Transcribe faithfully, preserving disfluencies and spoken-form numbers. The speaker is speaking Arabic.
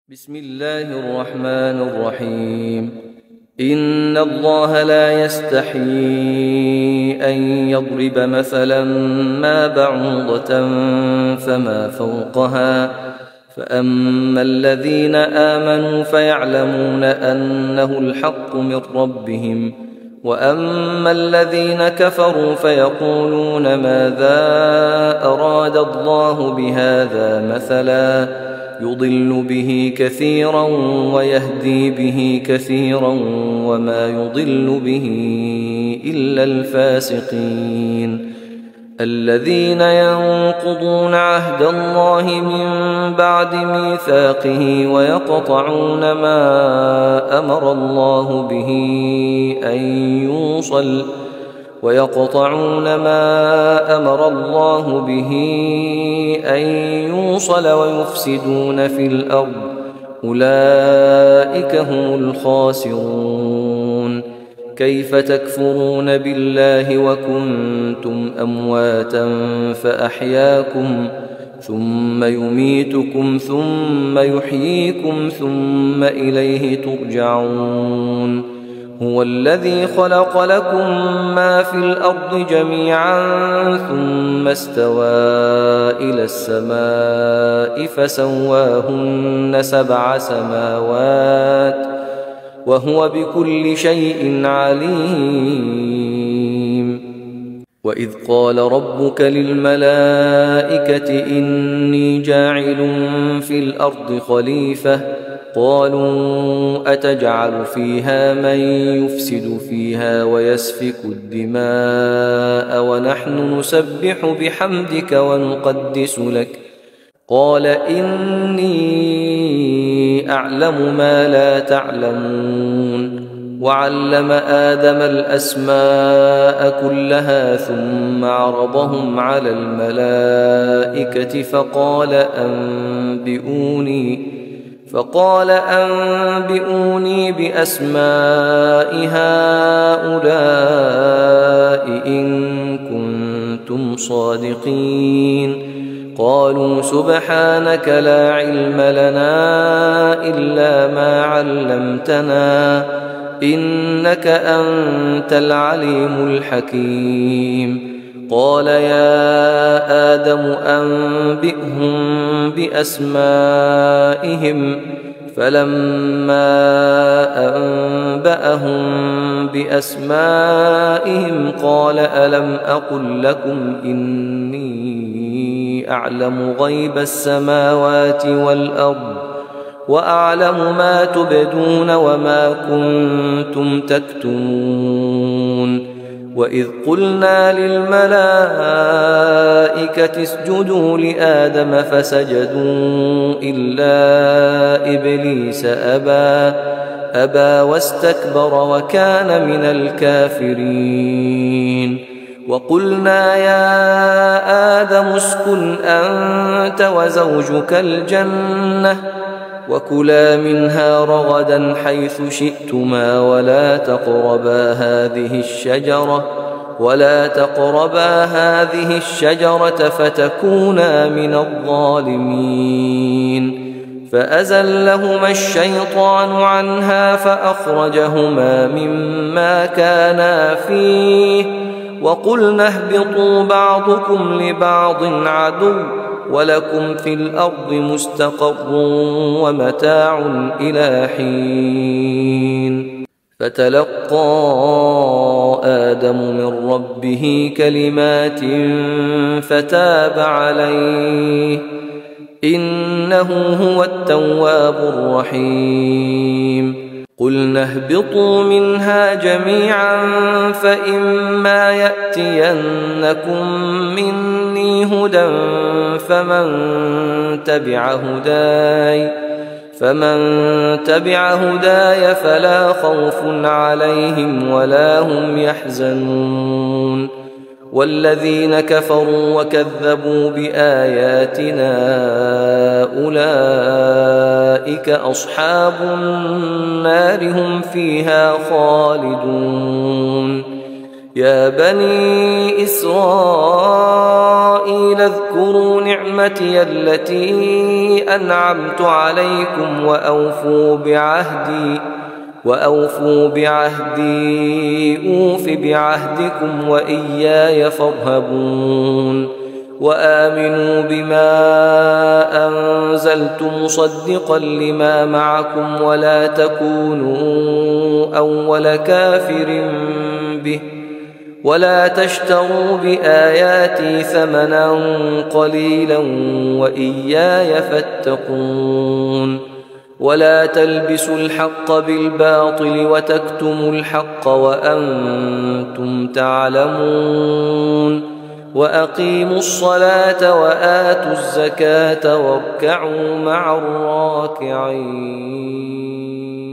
بسم الله الرحمن الرحيم. إن الله لا يستحيي أن يضرب مثلا ما بعوضة فما فوقها، فأما الذين آمنوا فيعلمون أنه الحق من ربهم، وأما الذين كفروا فيقولون ماذا أراد الله بهذا مثلا، يضل به كثيرا ويهدي به كثيرا وما يضل به إلا الفاسقين، الذين ينقضون عهد الله من بعد ميثاقه ويقطعون ما أمر الله به أن يوصل ويقطعون ما أمر الله به أن يوصل ويفسدون في الأرض، أولئك هم الخاسرون. كيف تكفرون بالله وكنتم أمواتا فأحياكم، ثم يميتكم ثم يحييكم ثم إليه ترجعون. هو الذي خلق لكم ما في الأرض جميعا ثم استوى إلى السماء فسواهن سبع سماوات وهو بكل شيء عليم. وإذ قال ربك للملائكة إني جاعل في الأرض خليفة، قالوا أتجعل فيها من يفسد فيها ويسفك الدماء ونحن نسبح بحمدك ونقدس لك، قال إني أعلم ما لا تعلمون. وعلم آدم الأسماء كلها ثم عرضهم على الملائكة فقال أنبئوني فقال أنبئوني بأسماء هؤلاء إن كنتم صادقين. قالوا سبحانك لا علم لنا إلا ما علمتنا إنك أنت العليم الحكيم. قال يا آدم أنبئهم بأسمائهم، فلما أنبأهم بأسمائهم قال ألم أقل لكم إني أعلم غيب السماوات والأرض وأعلم ما تبدون وما كنتم تكتمون. وإذ قلنا للملائكة اسجدوا لآدم فسجدوا إلا إبليس أبى أبى واستكبر وكان من الكافرين. وقلنا يا آدم اسكن أنت وزوجك الجنة وكلا منها رغدا حيث شئتما ولا تقربا هذه الشجرة ولا تقربا هذه الشجرة فتكونا من الظالمين. فأزلهما الشيطان عنها فأخرجهما مما كانا فيه وقلنا اهبطوا بعضكم لبعض عدو ولكم في الأرض مستقر ومتاع إلى حين. فتلقى آدم من ربه كلمات فتاب عليه إنه هو التواب الرحيم. قلنا اهبطوا منها جميعا فإما يأتينكم مني هدى فمن تبع هداي فمن تبع هداي فلا خوف عليهم ولا هم يحزنون. والذين كفروا وكذبوا بآياتنا أولئك أصحاب النار هم فيها خالدون. يا بني إسرائيل اذكروا نعمتي التي أنعمت عليكم وأوفوا بعهدي وأوفوا بعهدي أوف بعهدكم وإياي فارهبون وآمنوا بما أنزلت مصدقا لما معكم ولا تكونوا أول كافر به ولا تشتروا بآياتي ثمنا قليلا وإياي فاتقون ولا تلبسوا الحق بالباطل وتكتموا الحق وأنتم تعلمون وأقيموا الصلاة وآتوا الزكاة واركعوا مع الراكعين.